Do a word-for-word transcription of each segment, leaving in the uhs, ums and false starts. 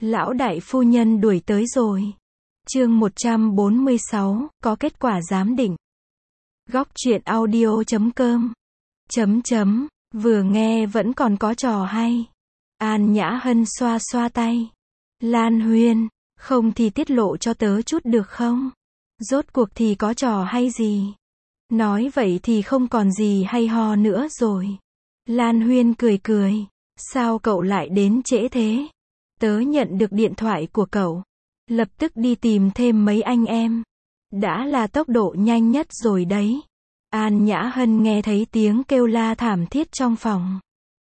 Lão đại phu nhân đuổi tới rồi. Chương một trăm bốn mươi sáu, có kết quả giám định. Góc truyện audio chấm com. Chấm chấm, vừa nghe vẫn còn có trò hay. An Nhã Hân xoa xoa tay. Lan Huyên, không thì tiết lộ cho tớ chút được không? Rốt cuộc thì có trò hay gì? Nói vậy thì không còn gì hay ho nữa rồi. Lan Huyên cười cười. Sao cậu lại đến trễ thế? Tớ nhận được điện thoại của cậu. Lập tức đi tìm thêm mấy anh em. Đã là tốc độ nhanh nhất rồi đấy. An Nhã Hân nghe thấy tiếng kêu la thảm thiết trong phòng.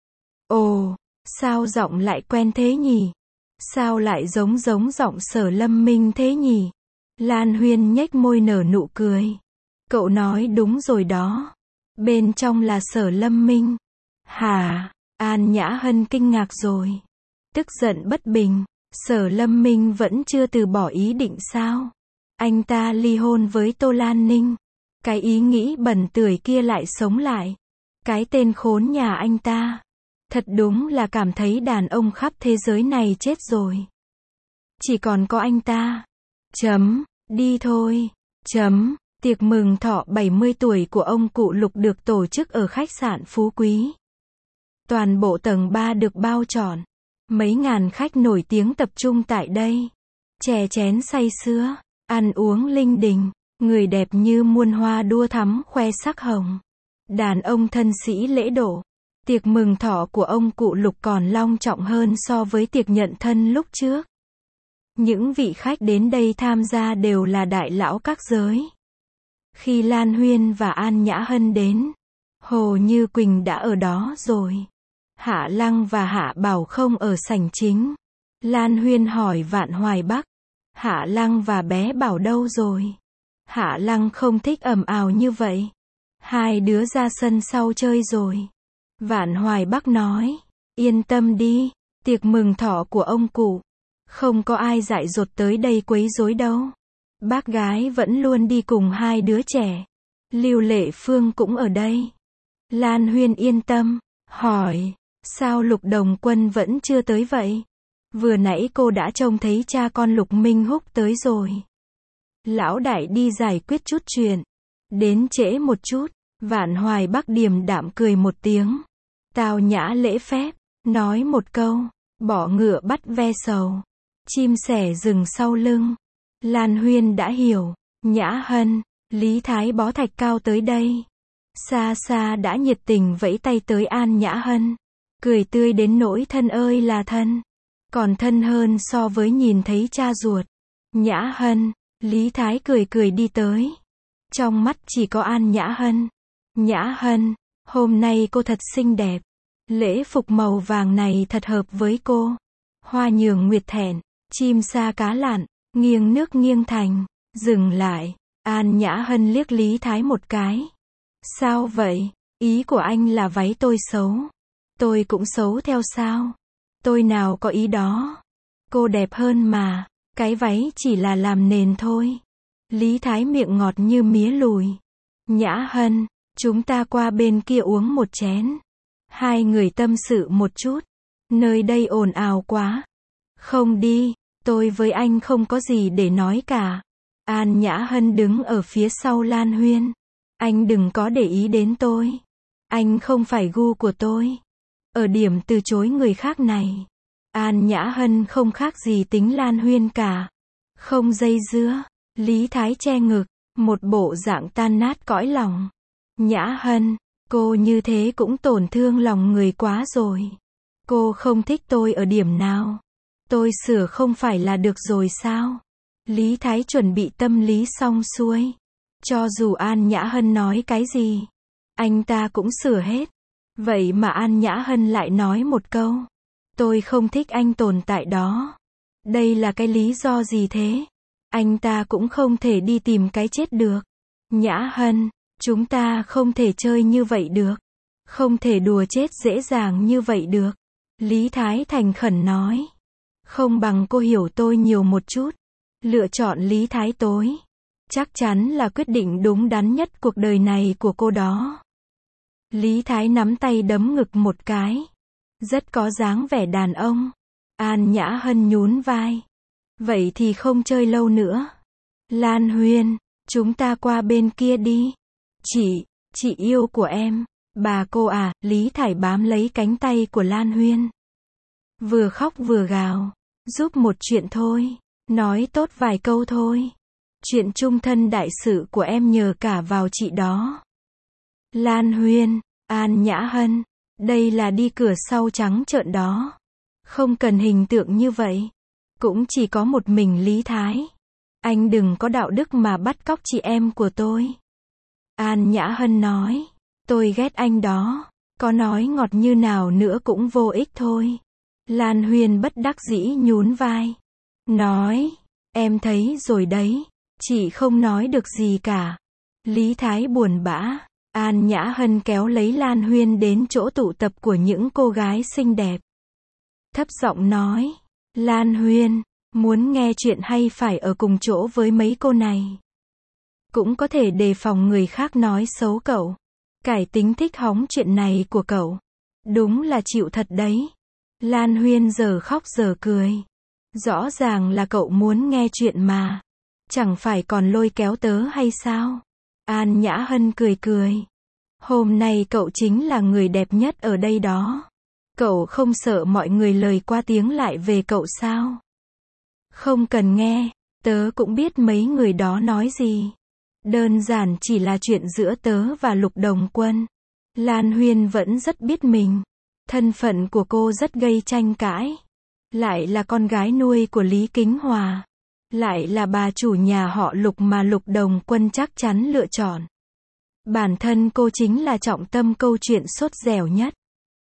Ồ, sao giọng lại quen thế nhỉ? Sao lại giống giống giọng Sở Lâm Minh thế nhỉ? Lan Huyên nhếch môi nở nụ cười. Cậu nói đúng rồi đó. Bên trong là Sở Lâm Minh. Hả? An Nhã Hân kinh ngạc rồi. Tức giận bất bình. Sở Lâm Minh vẫn chưa từ bỏ ý định sao? Anh ta ly hôn với Tô Lan Ninh. Cái ý nghĩ bẩn tưởi kia lại sống lại. Cái tên khốn nhà anh ta. Thật đúng là cảm thấy đàn ông khắp thế giới này chết rồi. Chỉ còn có anh ta. Chấm, đi thôi. Chấm, tiệc mừng thọ bảy mươi tuổi của ông cụ Lục được tổ chức ở khách sạn Phú Quý. Toàn bộ tầng ba được bao trọn. Mấy ngàn khách nổi tiếng tập trung tại đây. Chè chén say sưa, ăn uống linh đình, người đẹp như muôn hoa đua thắm khoe sắc hồng. Đàn ông thân sĩ lễ độ. Tiệc mừng thọ của ông cụ Lục còn long trọng hơn so với tiệc nhận thân lúc trước. Những vị khách đến đây tham gia đều là đại lão các giới. Khi Lan Huyên và An Nhã Hân đến, Hồ Như Quỳnh đã ở đó rồi. Hạ Lăng và Hạ Bảo không ở sảnh chính. Lan Huyên hỏi Vạn Hoài Bắc. Hạ Lăng và bé Bảo đâu rồi? Hạ Lăng không thích ầm ào như vậy. Hai đứa ra sân sau chơi rồi. Vạn Hoài Bắc nói. Yên tâm đi, tiệc mừng thọ của ông cụ. Không có ai dại dột tới đây quấy rối đâu. Bác gái vẫn luôn đi cùng hai đứa trẻ. Lưu Lệ Phương cũng ở đây. Lan Huyên yên tâm, hỏi. Sao Lục Đồng Quân vẫn chưa tới vậy? Vừa nãy cô đã trông thấy cha con Lục Minh Húc tới rồi. Lão đại đi giải quyết chút chuyện. Đến trễ một chút. Vạn Hoài Bắc điềm đạm cười một tiếng. Tao nhã lễ phép. Nói một câu. Bỏ ngựa bắt ve sầu. Chim sẻ rừng sau lưng. Lan Huyên đã hiểu. Nhã Hân, Lý Thái Bó Thạch Cao tới đây. Xa xa đã nhiệt tình vẫy tay tới An Nhã Hân. Cười tươi đến nỗi thân ơi là thân. Còn thân hơn so với nhìn thấy cha ruột. Nhã Hân, Lý Thái cười cười đi tới. Trong mắt chỉ có An Nhã Hân. Nhã Hân, hôm nay cô thật xinh đẹp. Lễ phục màu vàng này thật hợp với cô. Hoa nhường nguyệt thẹn, chim sa cá lặn, nghiêng nước nghiêng thành. Dừng lại, An Nhã Hân liếc Lý Thái một cái. Sao vậy? Ý của anh là váy tôi xấu. Tôi cũng xấu theo sao? Tôi nào có ý đó. Cô đẹp hơn mà. Cái váy chỉ là làm nền thôi. Lý Thái miệng ngọt như mía lùi. Nhã Hân, chúng ta qua bên kia uống một chén. Hai người tâm sự một chút. Nơi đây ồn ào quá. Không đi, tôi với anh không có gì để nói cả. An Nhã Hân đứng ở phía sau Lan Huyên. Anh đừng có để ý đến tôi. Anh không phải gu của tôi. Ở điểm từ chối người khác này, An Nhã Hân không khác gì tính Lan Huyên cả. Không dây dưa. Lý Thái che ngực, một bộ dạng tan nát cõi lòng. Nhã Hân, cô như thế cũng tổn thương lòng người quá rồi. Cô không thích tôi ở điểm nào? Tôi sửa không phải là được rồi sao? Lý Thái chuẩn bị tâm lý xong xuôi. Cho dù An Nhã Hân nói cái gì, anh ta cũng sửa hết. Vậy mà An Nhã Hân lại nói một câu. Tôi không thích anh tồn tại đó. Đây là cái lý do gì thế? Anh ta cũng không thể đi tìm cái chết được. Nhã Hân, chúng ta không thể chơi như vậy được. Không thể đùa chết dễ dàng như vậy được. Lý Thái thành khẩn nói. Không bằng cô hiểu tôi nhiều một chút. Lựa chọn Lý Thái tối. Chắc chắn là quyết định đúng đắn nhất cuộc đời này của cô đó. Lý Thái nắm tay đấm ngực một cái. Rất có dáng vẻ đàn ông. An Nhã Hân nhún vai. Vậy thì không chơi lâu nữa. Lan Huyên, chúng ta qua bên kia đi. Chị, chị yêu của em. Bà cô à, Lý Thải bám lấy cánh tay của Lan Huyên. Vừa khóc vừa gào. Giúp một chuyện thôi. Nói tốt vài câu thôi. Chuyện chung thân đại sự của em nhờ cả vào chị đó. Lan Huyên, An Nhã Hân, đây là đi cửa sau trắng trợn đó. Không cần hình tượng như vậy. Cũng chỉ có một mình Lý Thái. Anh đừng có đạo đức mà bắt cóc chị em của tôi. An Nhã Hân nói. Tôi ghét anh đó. Có nói ngọt như nào nữa cũng vô ích thôi. Lan Huyên bất đắc dĩ nhún vai. Nói. Em thấy rồi đấy. Chị không nói được gì cả. Lý Thái buồn bã. An Nhã Hân kéo lấy Lan Huyên đến chỗ tụ tập của những cô gái xinh đẹp. Thấp giọng nói. Lan Huyên, muốn nghe chuyện hay phải ở cùng chỗ với mấy cô này. Cũng có thể đề phòng người khác nói xấu cậu. Cải tính thích hóng chuyện này của cậu. Đúng là chịu thật đấy. Lan Huyên giờ khóc giờ cười. Rõ ràng là cậu muốn nghe chuyện mà. Chẳng phải còn lôi kéo tớ hay sao? An Nhã Hân cười cười. Hôm nay cậu chính là người đẹp nhất ở đây đó. Cậu không sợ mọi người lời qua tiếng lại về cậu sao? Không cần nghe, tớ cũng biết mấy người đó nói gì. Đơn giản chỉ là chuyện giữa tớ và Lục Đồng Quân. Lan Huyên vẫn rất biết mình. Thân phận của cô rất gây tranh cãi. Lại là con gái nuôi của Lý Kính Hòa. Lại là bà chủ nhà họ Lục mà Lục Đồng Quân chắc chắn lựa chọn. Bản thân cô chính là trọng tâm câu chuyện sốt dẻo nhất.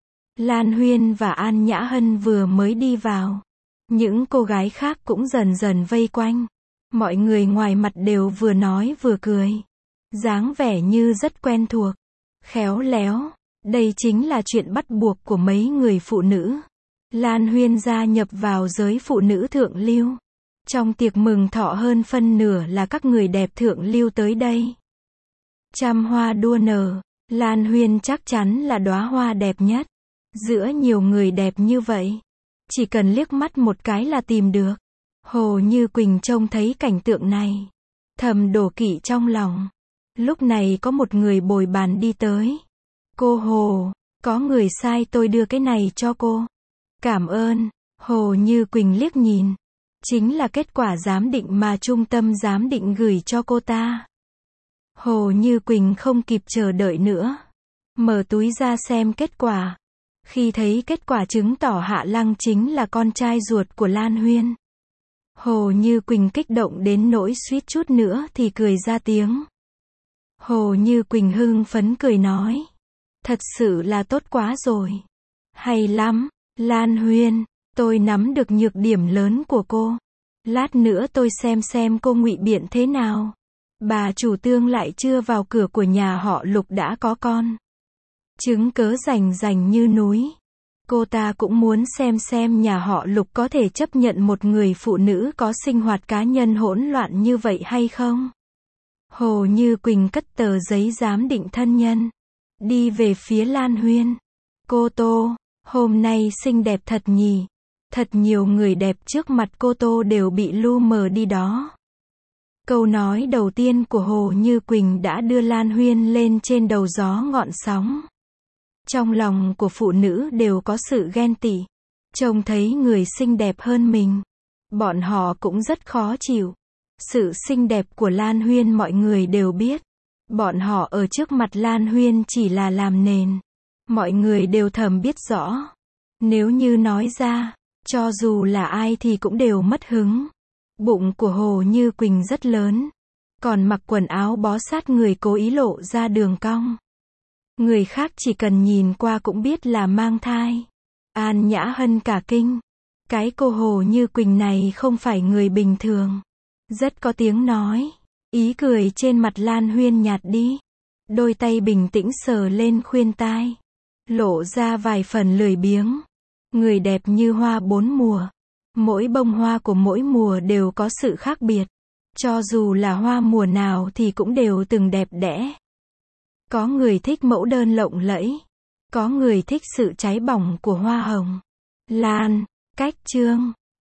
Lan Huyên và An Nhã Hân vừa mới đi vào. Những cô gái khác cũng dần dần vây quanh. Mọi người ngoài mặt đều vừa nói vừa cười. Dáng vẻ như rất quen thuộc. Khéo léo. Đây chính là chuyện bắt buộc của mấy người phụ nữ. Lan Huyên gia nhập vào giới phụ nữ thượng lưu. Trong tiệc mừng thọ hơn phân nửa là các người đẹp thượng lưu tới đây. Trăm hoa đua nở. Lan Huyên chắc chắn là đóa hoa đẹp nhất. Giữa nhiều người đẹp như vậy. Chỉ cần liếc mắt một cái là tìm được. Hồ Như Quỳnh trông thấy cảnh tượng này. Thầm đổ kỵ trong lòng. Lúc này có một người bồi bàn đi tới. Cô Hồ, có người sai tôi đưa cái này cho cô. Cảm ơn. Hồ Như Quỳnh liếc nhìn. Chính là kết quả giám định mà trung tâm giám định gửi cho cô ta. Hồ Như Quỳnh không kịp chờ đợi nữa. Mở túi ra xem kết quả. Khi thấy kết quả chứng tỏ Hạ Lăng chính là con trai ruột của Lan Huyên. Hồ Như Quỳnh kích động đến nỗi suýt chút nữa thì cười ra tiếng. Hồ Như Quỳnh hưng phấn cười nói. Thật sự là tốt quá rồi. Hay lắm, Lan Huyên, tôi nắm được nhược điểm lớn của cô. Lát nữa tôi xem xem cô ngụy biện thế nào. Bà chủ tương lại chưa vào cửa của nhà họ Lục đã có con. Chứng cớ rành rành như núi. Cô ta cũng muốn xem xem nhà họ Lục có thể chấp nhận một người phụ nữ có sinh hoạt cá nhân hỗn loạn như vậy hay không. Hồ Như Quỳnh cất tờ giấy giám định thân nhân. Đi về phía Lan Huyên. Cô Tô, hôm nay xinh đẹp thật nhỉ. Thật nhiều người đẹp trước mặt cô Tô đều bị lu mờ đi đó. Câu nói đầu tiên của Hồ Như Quỳnh đã đưa Lan Huyên lên trên đầu gió ngọn sóng. Trong lòng của phụ nữ đều có sự ghen tị. Trông thấy người xinh đẹp hơn mình. Bọn họ cũng rất khó chịu. Sự xinh đẹp của Lan Huyên mọi người đều biết. Bọn họ ở trước mặt Lan Huyên chỉ là làm nền. Mọi người đều thầm biết rõ. Nếu như nói ra, cho dù là ai thì cũng đều mất hứng. Bụng của Hồ Như Quỳnh rất lớn. Còn mặc quần áo bó sát người cố ý lộ ra đường cong. Người khác chỉ cần nhìn qua cũng biết là mang thai. An Nhã Hân cả kinh. Cái cô Hồ Như Quỳnh này không phải người bình thường. Rất có tiếng nói. Ý cười trên mặt Lan Huyên nhạt đi. Đôi tay bình tĩnh sờ lên khuyên tai. Lộ ra vài phần lười biếng. Người đẹp như hoa bốn mùa. Mỗi bông hoa của mỗi mùa đều có sự khác biệt. Cho dù là hoa mùa nào thì cũng đều từng đẹp đẽ. Có người thích mẫu đơn lộng lẫy. Có người thích sự cháy bỏng của hoa hồng. Lan, Cách chương